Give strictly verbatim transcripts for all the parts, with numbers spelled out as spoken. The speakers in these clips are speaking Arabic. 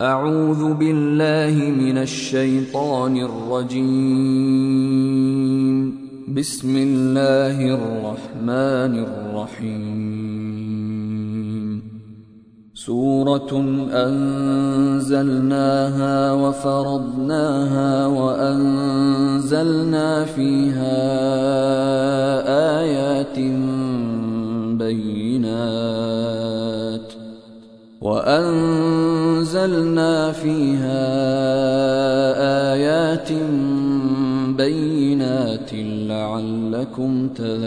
أعوذ بالله من الشيطان الرجيم. بسم الله الرحمن الرحيم. سورة أنزلناها وفرضناها وأنزلنا فيها آيات بينات وأنزلنا فيها آيات بينات لعلكم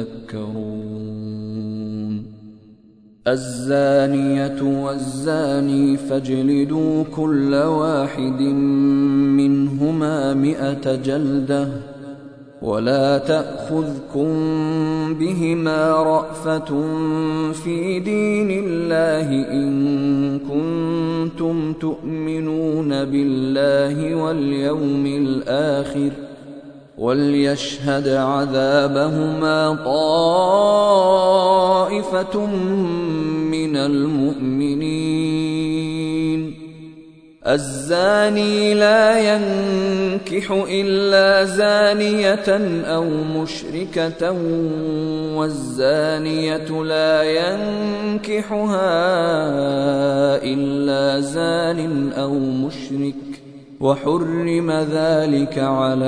تذكرون. الزانية والزاني فاجلدوا كل واحد منهما مئة جلدة ولا تأخذكم بهما رأفة في دين الله إن كنتم تؤمنون بالله واليوم الآخر وليشهد عذابهما طائفة من المؤمنين. الزاني لا ينكح إلا زانية أو مشركة والزانية لا ينكحها إلا زان أو مشرك وحرم ذلك على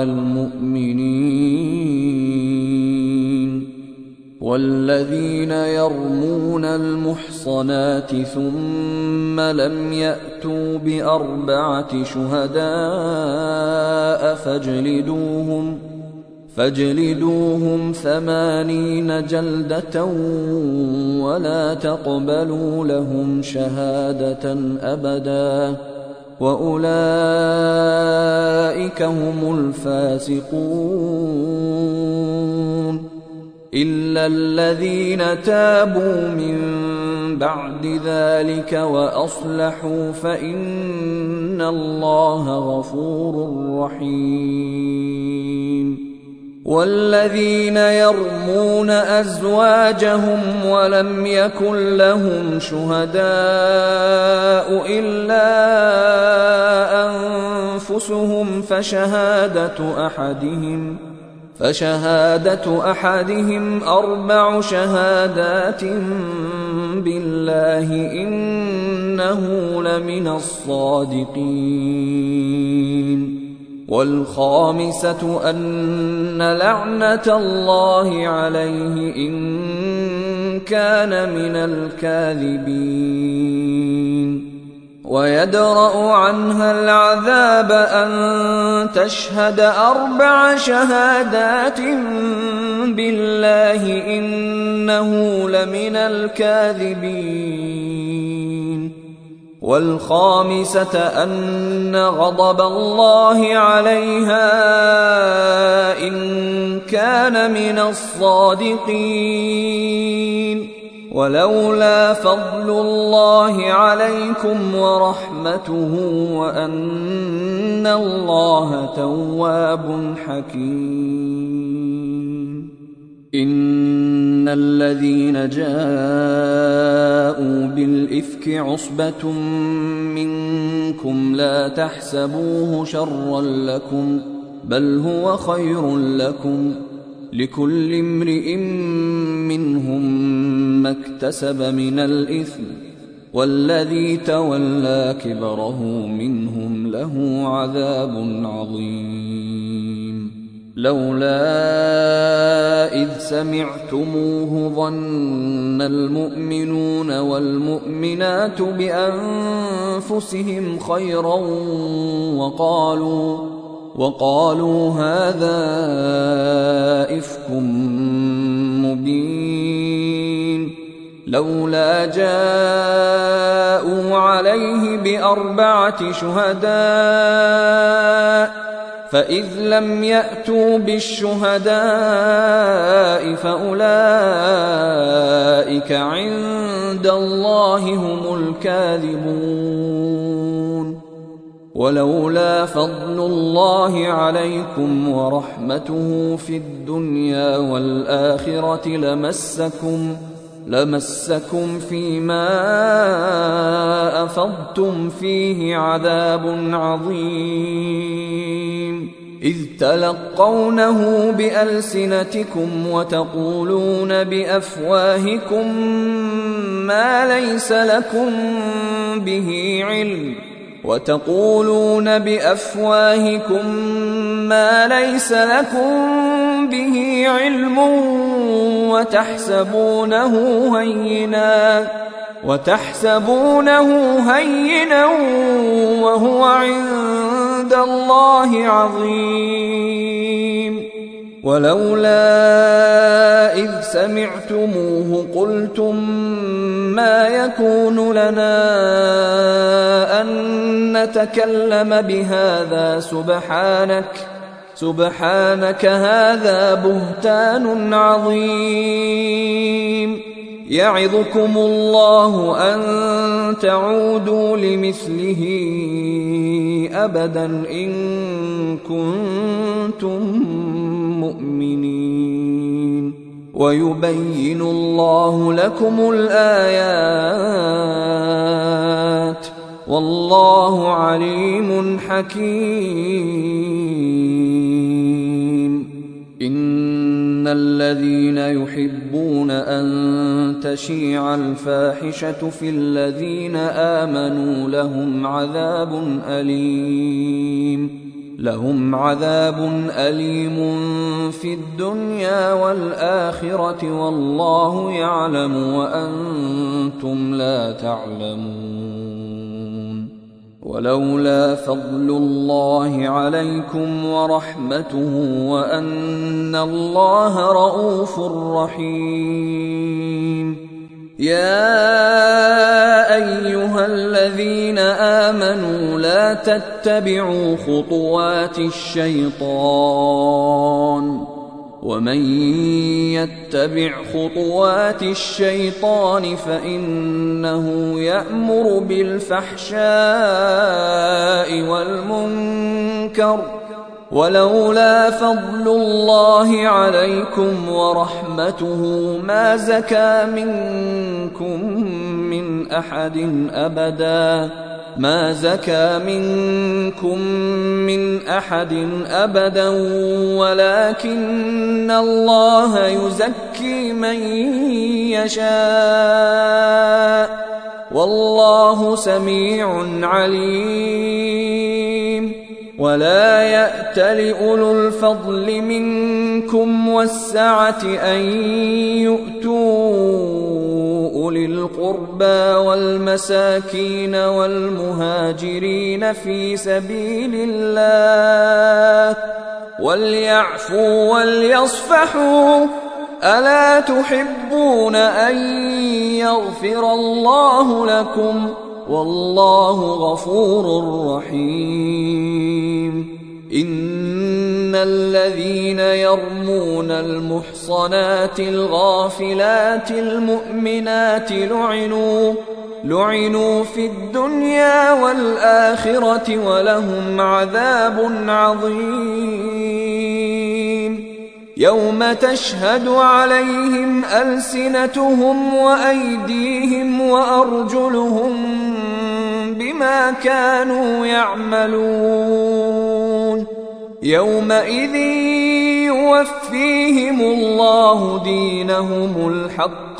المؤمنين. والذين يرمون المحصنات ثم لم يأتوا بأربعة شهداء فاجلدوهم فاجلدوهم ثمانين جلدة ولا تقبلوا لهم شهادة أبدا وأولئك هم الفاسقون. إلا الذين تابوا من بعد ذلك وأصلحوا فإن الله غفور رحيم. والذين يرمون أزواجهم ولم يكن لهم شهداء إلا أنفسهم فشهادة أحدهم فشهادة أحدهم أربع شهادات بالله إنه لمن الصادقين. والخامسة أن لعنة الله عليه إن كان من الكاذبين. ويدرأ عنها العذاب أن تشهد أربع شهادات بالله إنه لمن الكاذبين. والخامسة أن غضب الله عليها إن كان من الصادقين. ولولا فضل الله عليكم ورحمته وأن الله تواب حكيم. إن الذين جاءوا بالإفك عصبة منكم لا تحسبوه شرا لكم بل هو خير لكم لكل امرئ منهم ما اكتسب من الإثم والذي تولى كبره منهم له عذاب عظيم. لولا إذ سمعتموه ظن المؤمنون والمؤمنات بأنفسهم خيرا وقالوا وقالوا هذا إفك مبين. لولا جاءوا عليه بأربعة شهداء فإذ لم يأتوا بالشهداء فأولئك عند الله هم الكاذبون. ولولا فضل الله عليكم ورحمته في الدنيا والآخرة لمسكم لمسكم فيما أفضتم فيه عذاب عظيم إذ تلقونه بألسنتكم وتقولون بأفواهكم ما ليس لكم به علم وتقولون بأفواهكم ما ليس لكم به علم وتحسبونه هينا وتحسبونه هينا وهو عند الله عظيم ولولا إذ سمعتموه قلتم ما يكون لنا أن نتكلم بهذا سبحانك سبحانك هذا بهتان عظيم يعظكم الله أن تعودوا لمثله أبدا إن كنتم مؤمنين ويبين الله لكم الآيات والله عليم حكيم إن الذين يحبون أن تشيع الفاحشة في الذين آمنوا لهم عذاب أليم لهم عذاب أليم في الدنيا والآخرة والله يعلم وأنتم لا تعلمون ولولا فضل الله عليكم ورحمته وأن الله رءوف رحيم يا أيها الذين آمنوا لا تتبعوا خطوات الشيطان ومن يتبع خطوات الشيطان فإنه يأمر بالفحشاء والمنكر ولولا فضل الله عليكم ورحمته ما زكى منكم من أحد أبدا ما زكى منكم من أحد أبدا ولكن الله يزكي من يشاء والله سميع عليم ولا يأتل أولو الفضل منكم والسعة أن يؤتوا أولي القربى والمساكين والمهاجرين في سبيل الله وليعفوا وليصفحوا ألا تحبون أن يغفر الله لكم والله غفور رحيم إن الذين يرمون المحصنات الغافلات المؤمنات لعنوا لعنوا في الدنيا والآخرة ولهم عذاب عظيم يوم تشهد عليهم ألسنتهم وأيديهم وأرجلهم بما كانوا يعملون يومئذ يوفيهم الله دينهم الحق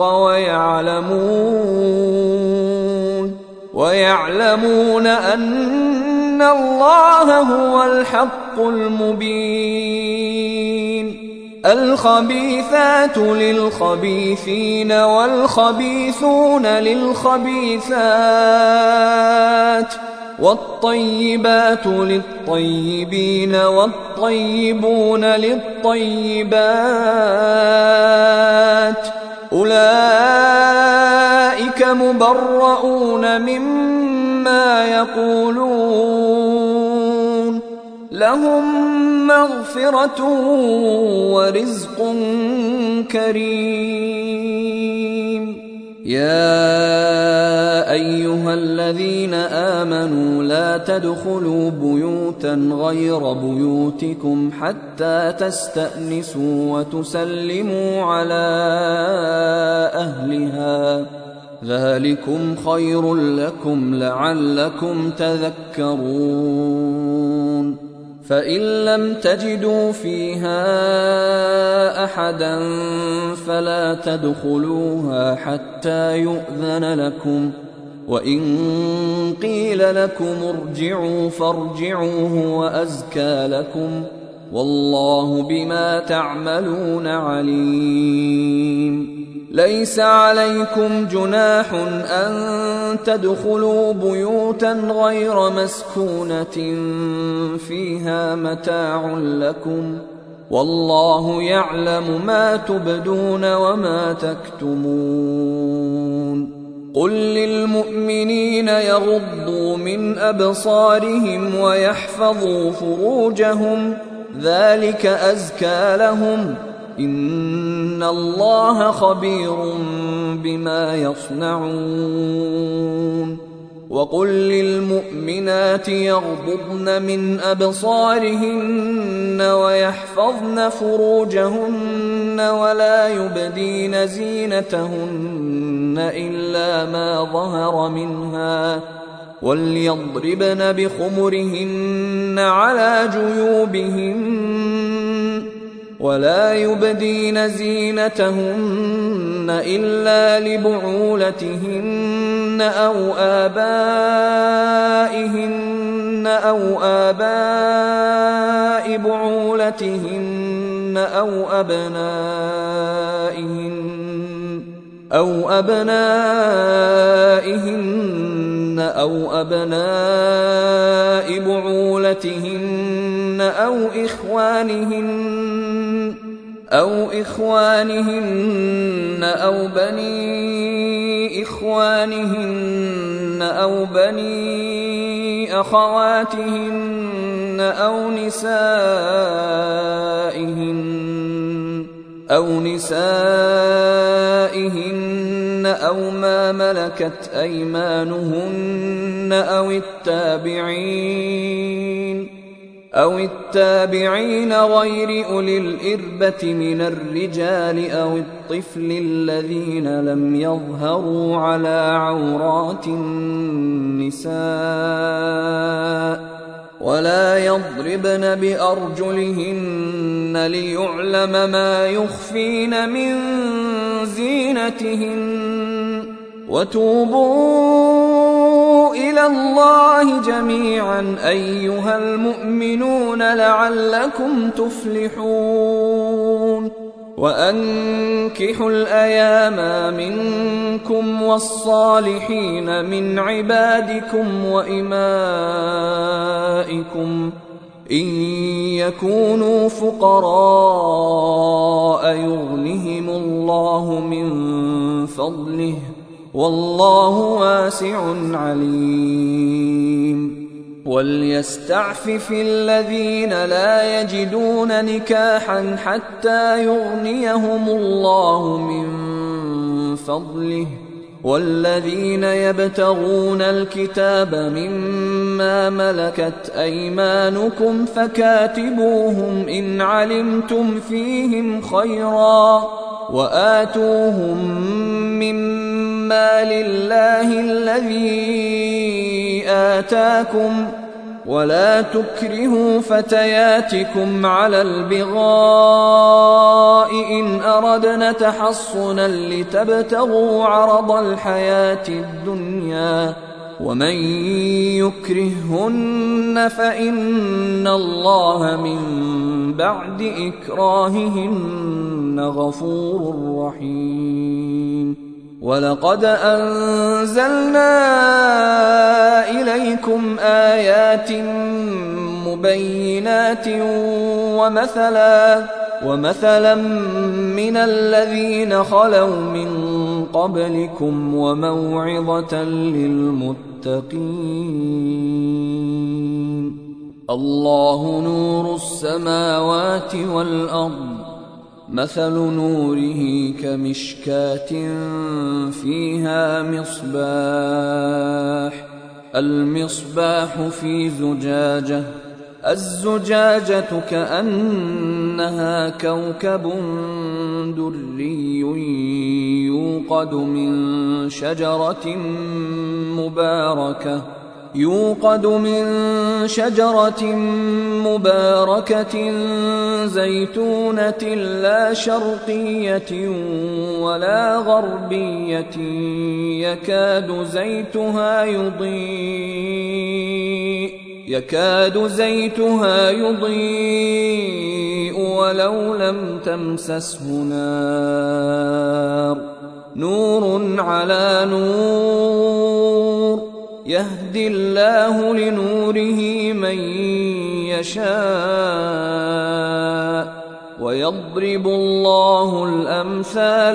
ويعلمون ويعلمون أن الله هو الحق المبين الخبيثات للخبيثين والخبيثون للخبيثات والطيبات للطيبين والطيبون للطيبات أولئك مبرؤون مما يقولون لهم مغفرة ورزق كريم يا يا أيها الذين آمنوا لا تدخلوا بيوتا غير بيوتكم حتى تستأنسوا وتسلموا على أهلها ذلكم خير لكم لعلكم تذكرون فإن لم تجدوا فيها أحدا فلا تدخلوها حتى يؤذن لكم وإن قيل لكم ارجعوا فارجعوا هو أزكى لكم والله بما تعملون عليم ليس عليكم جناح أن تدخلوا بيوتا غير مسكونة فيها متاع لكم والله يعلم ما تبدون وما تكتمون قل للمؤمنين يغضوا من أبصارهم ويحفظوا فروجهم ذلك أزكى لهم إن الله خبير بما يصنعون وقل للمؤمنات يغضضن من أبصارهن ويحفظن فروجهن ولا يبدين زينتهن إلا ما ظهر منها وليضربن بخمرهن على جيوبهن ولا يبدين زينتهن إلا لبعولتهن أو آبائهن أو آباء بعولتهن أو أبنائهن أو أبنائهن أو أبناء بعولتهن أو إخوانهن أو إخوانهن أو بني إخوانهن أو بني أخواتهن أو نسائهن أو نسائهن أو ما ملكت أيمانهن أو التابعين أو التابعين غير أولي الإربة من الرجال أو الطفل الذين لم يظهروا على عورات النساء ولا يضربن بأرجلهن ليعلم ما يخفين من زينتهن وتوبوا إلى الله جميعا أيها المؤمنون لعلكم تفلحون وأنكحوا الأيام منكم والصالحين من عبادكم وإمائكم إن يكونوا فقراء يغنهم الله من فضله والله واسع عليم وليستعفف الذين لا يجدون نكاحا حتى يغنيهم الله من فضله والذين يبتغون الكتاب مما ملكت أيمانكم فكاتبوهم إن علمتم فيهم خيرا وآتوهم مما لله الذي آتاكم ولا تكرهوا فتياتكم على البغاء إن أردنا تحصنا لتبتغوا عرض الحياة الدنيا ومن يكرههن فإن الله من بعد إكراههن غفور رحيم ولقد أنزلنا إليكم آيات مبينات ومثلا ومثلا من الذين خلوا من قبلكم وموعظة للمتقين الله نور السماوات والأرض مثل نوره كمشكاة فيها مصباح المصباح في زجاجة الزجاجة كأنها كوكب دري يوقد من شجرة مباركة يوقد من شجرة مباركة زيتونة لا شرقية ولا غربية يكاد زيتها يضيء يكاد زيتها يضيء ولو لم تمسسه نار نور على نور يهدي الله لنوره من يشاء ويضرب الله الأمثال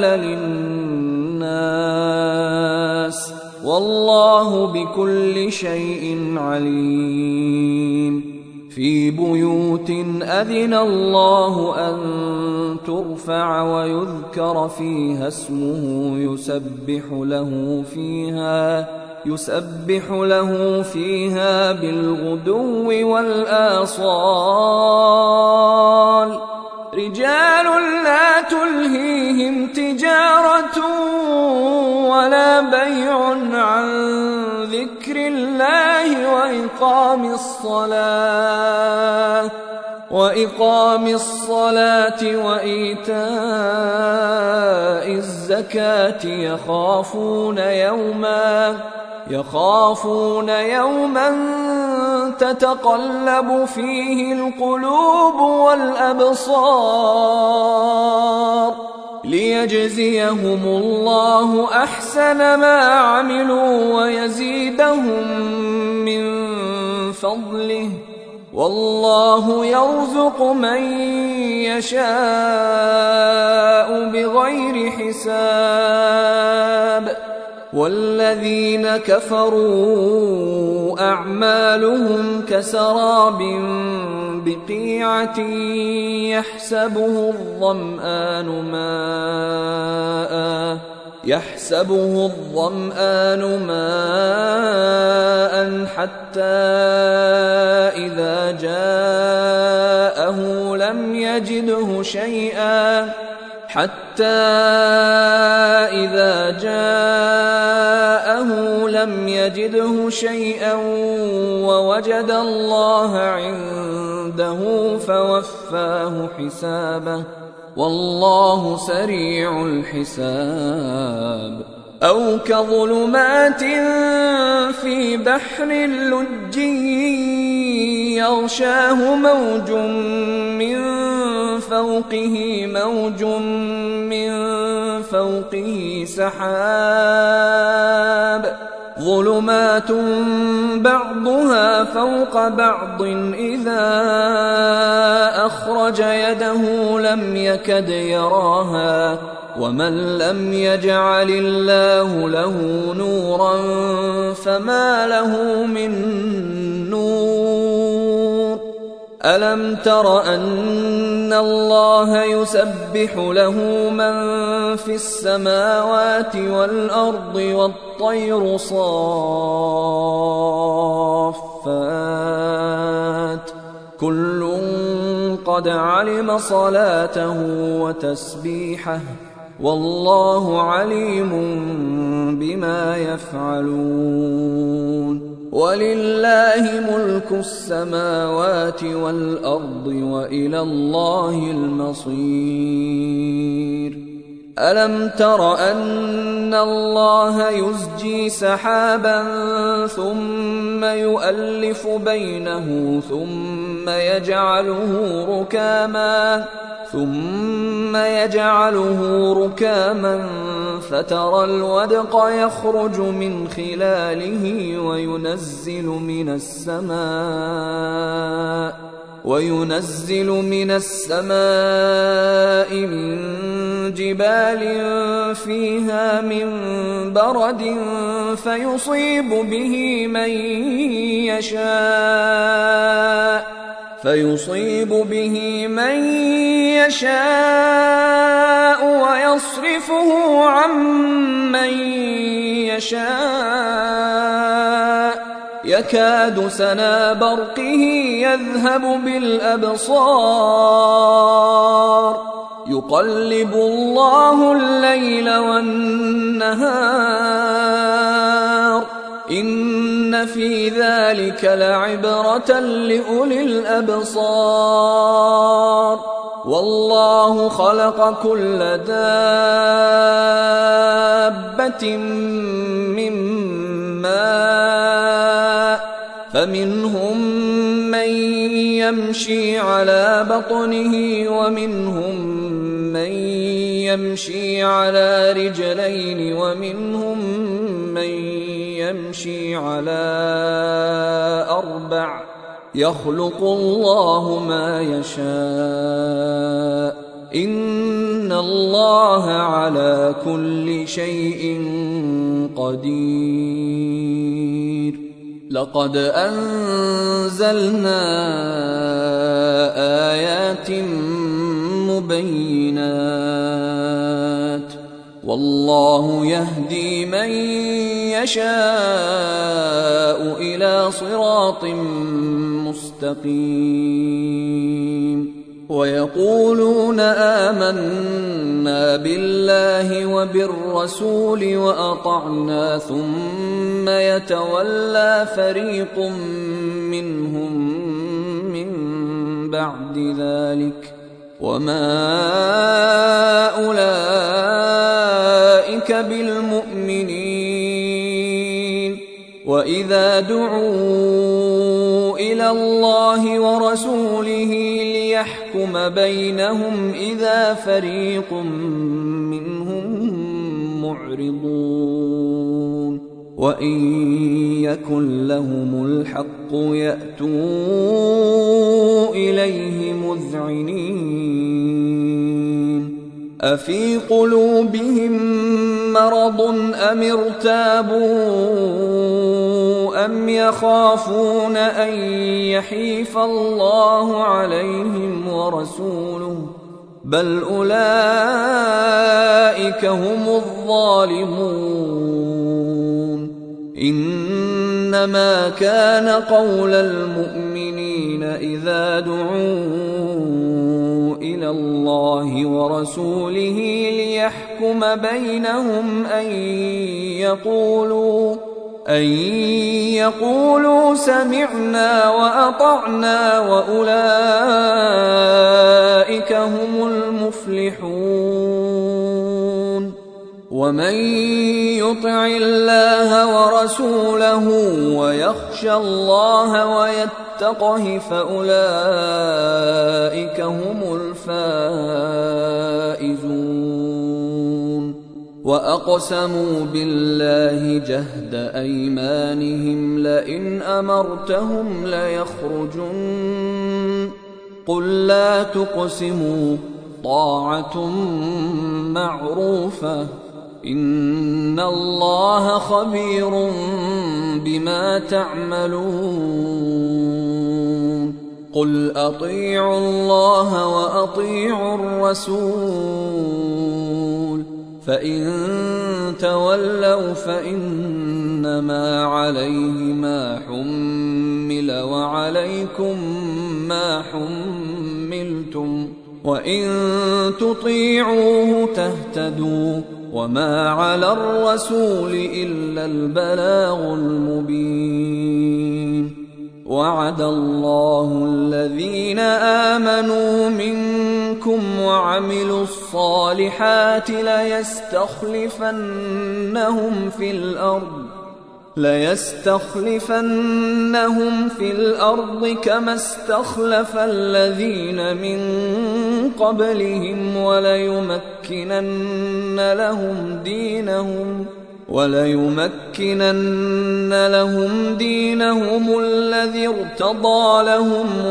للناس والله بكل شيء عليم في بيوت أذن الله أن ترفع ويذكر فيها اسمه يسبح له فيها يسبح له فيها بالغدو والآصال رجال لا تلهيهم تجارة ولا بيع عن ذكر الله وإقام الصلاة وإقام الصلاة وإيتاء الزكاة يخافون يوما يخافون يوما تتقلب فيه القلوب والأبصار ليجزيهم الله أحسن ما عملوا ويزيدهم من فضله والله يرزق من يشاء بغير حساب والذين كفروا أعمالهم كسراب بقيعة يحسبه الظمآن ماء يحسبه الظمآن ماء حتى إذا جاءه لم يجده شيئا حتى إذا جاءه لم يجده شيئا ووجد الله عنده فوفاه حسابه والله سريع الحساب أو كظلمات في بحر لجي يغشاه موج من فوقه موج من فوقه سحاب ظلمات بعضها فوق بعض إذا أخرج يده لم يكد يراها ومن لم يجعل الله له نورا فما له من نور ألم تر أن الله يسبح له من في السماوات والأرض والطير صافات كل قد علم صلاته وتسبيحه والله عليم بما يفعلون ولله ملك السماوات والأرض وإلى الله المصير ألم تر أن الله يزجي سحابا ثم يؤلف بينه ثم يجعله ركاما ثم يجعله ركاما فترى الودق يخرج من خلاله وينزل من السماء وينزل من السماء من جبال فيها من برد فيصيب به من يشاء فيصيب به من يشاء ويصرفه عن من يشاء يكاد سنا برقه يذهب بالأبصار يقلب الله الليل والنهار إن في ذلك لعبرة لأولي الأبصار والله خلق كل دابة من ماء فمنهم من يمشي على بطنه ومنهم من يمشي على رجلين ومنهم من يمشي على أربع يخلق الله ما يشاء إن الله على كل شيء قدير لقد أنزلنا آيات مبينات والله يهدي من يشاء إلى صراط مستقيم ويقولون آمنا بالله وبالرسول وأطعنا ثم يتولى فريق منهم من بعد ذلك وما أولئك بالمؤمنين وإذا دعوا إلى الله ورسوله ليحكم بينهم إذا فريق منهم معرضون وإن يكن لهم الحق يأتوا إليه مذعنين أفي قلوبهم مرض أم ارتابوا أم يخافون أن يحيف الله عليهم ورسوله بل أولئك هم الظالمون إنما كان قول المؤمنين إذا دعوا إلى الله ورسوله ليحكم بينهم أن يقولوا أن يقولوا سمعنا وأطعنا وأولئك هم المفلحون ومن يطع الله ورسوله ويخشى الله ويتقه فأولئك هم الفائزون وأقسموا بالله جهد أيمانهم لئن أمرتهم ليخرجن قل لا تقسموا طاعة معروفة إن الله خبير بما تعملون قل أطيعوا الله وأطيعوا الرسول فإن تولوا فإنما عليه ما حمل وعليكم ما حملتم وإن تطيعوه تهتدوا وما على الرسول إلا البلاغ المبين وعد الله الذين آمنوا منكم وعملوا الصالحات ليستخلفنهم في الأرض ليستخلفنهم في الأرض كما استخلف الذين من قبلهم وليمكنن لهم دينهم وليمكنن لهم دينهم الذي ارتضى لهم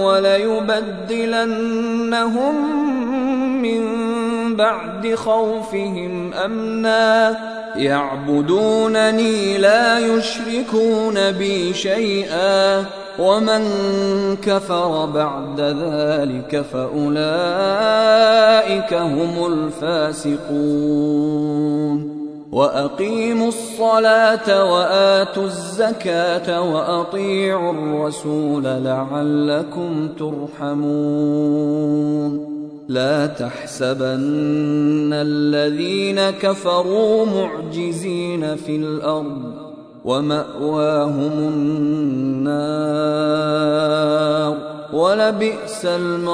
وليبدلنهم من بعد خوفهم أمنا يعبدونني لا يشركون بي شيئا ومن كفر بعد ذلك فأولئك هم الفاسقون وأقيموا الصلاة وآتوا الزكاة وأطيعوا الرسول لعلكم ترحمون لا تحسبن الذين كفروا معجزين في الأرض ومأواهم النار ولبئس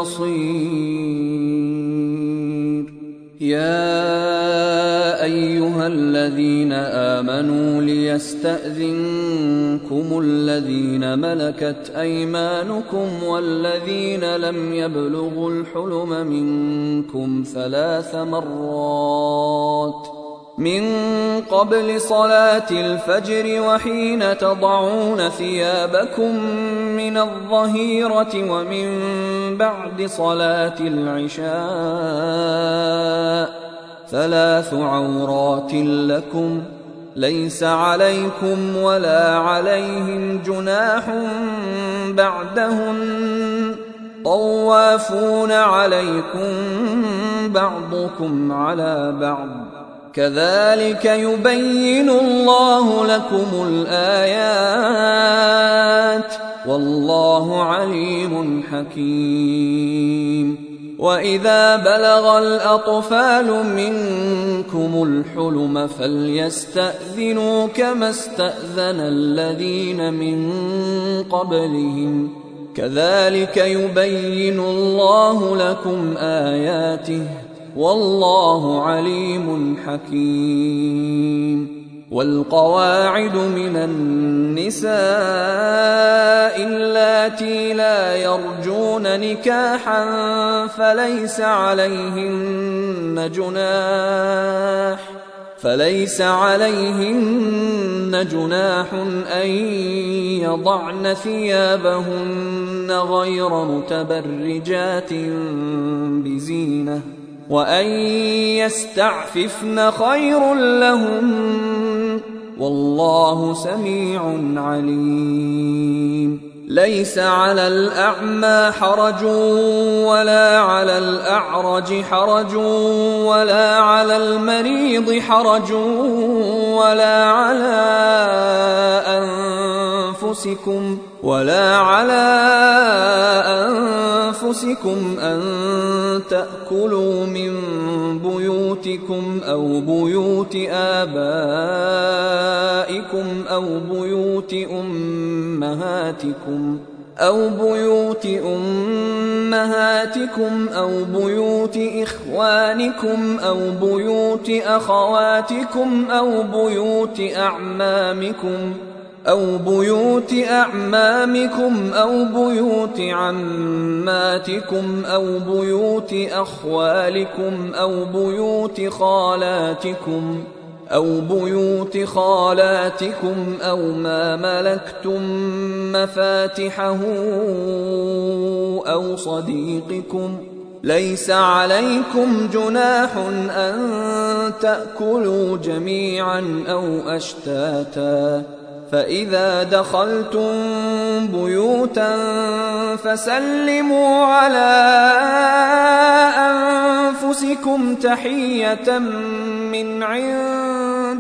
المصير يا أيها الذين آمنوا ليستأذنكم الذين ملكت أيمانكم والذين لم يبلغوا الحلم منكم ثلاث مرات من قبل صلاة الفجر وحين تضعون ثيابكم من الظهيرة ومن بعد صلاة العشاء ثلاث عورات لكم ليس عليكم ولا عليهم جناح بعدهن طوافون عليكم بعضكم على بعض كذلك يبين الله لكم الآيات والله عليم حكيم وإذا بلغ الأطفال منكم الحلم فليستأذنوا كما استأذن الذين من قبلهم كذلك يبين الله لكم آياته والله عليم حكيم والقواعد من النساء اللاتي لا يرجون نكاحا فليس عليهن جناح فليس عليهن جناح أن يضعن ثيابهن غير متبرجات بزينة وأن يستعففن خير لهم والله سميع عليم ليس على الأعمى حرج ولا على الأعرج حرج ولا على المريض حرج ولا على أنفسكم ولا على أنفسكم أن تأكلوا من بيوتكم أو بيوت آبائكم أو بيوت أمهاتكم أو بيوت أمهاتكم أو بيوت إخوانكم أو بيوت أخواتكم أو بيوت أعمامكم أو بيوت أعمامكم أو بيوت عماتكم أو بيوت أخوالكم أو بيوت خالاتكم أو بيوت خالاتكم أو ما ملكتم مفاتحه أو صديقكم ليس عليكم جناح أن تأكلوا جميعا أو أشتاتا فإذا دخلتم بيوتا فسلموا على أنفسكم تحية من عند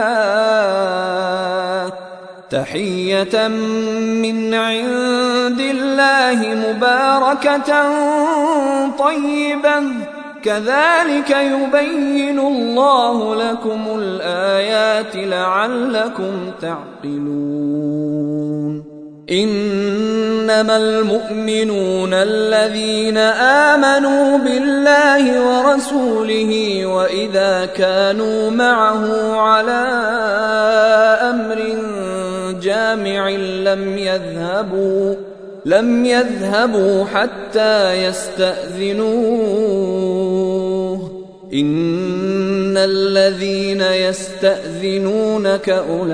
الله تحية من عند الله مباركة طيبة كذلك يبين الله لكم الآيات لعلكم تعقلون إنما المؤمنون الذين آمنوا بالله ورسوله وإذا كانوا معه على أمر جامع لم يذهبوا لم يذهبوا حتى يستأذنوه إن الذين يستأذنونك أولئك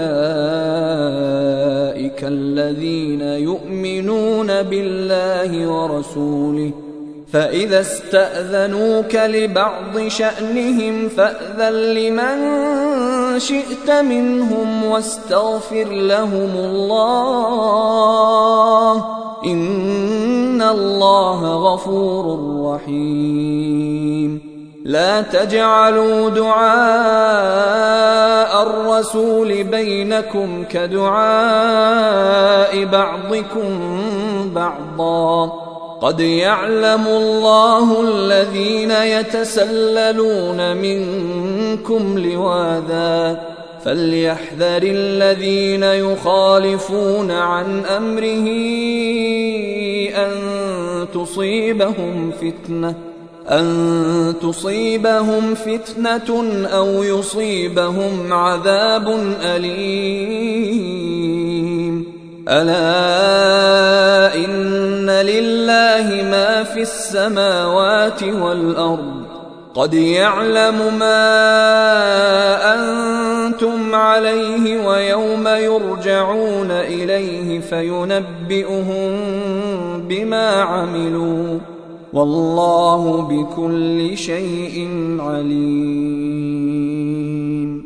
الذين يؤمنون بالله ورسوله فإذا استأذنوك لبعض شأنهم فأذن لمن شئت منهم واستغفر لهم الله إن الله غفور رحيم. لا تجعلوا دعاء الرسول بينكم كدعاء بعضكم بعضا قد يعلم الله الذين يتسللون منكم لواذا فليحذر الذين يخالفون عن أمره أن تصيبهم فتنة أن تصيبهم فتنة أو يصيبهم عذاب أليم. ألا إن لله ما في السماوات والأرض قد يعلم ما أنتم عليه ويوم يرجعون إليه فينبئهم بما عملوا والله بكل شيء عليم.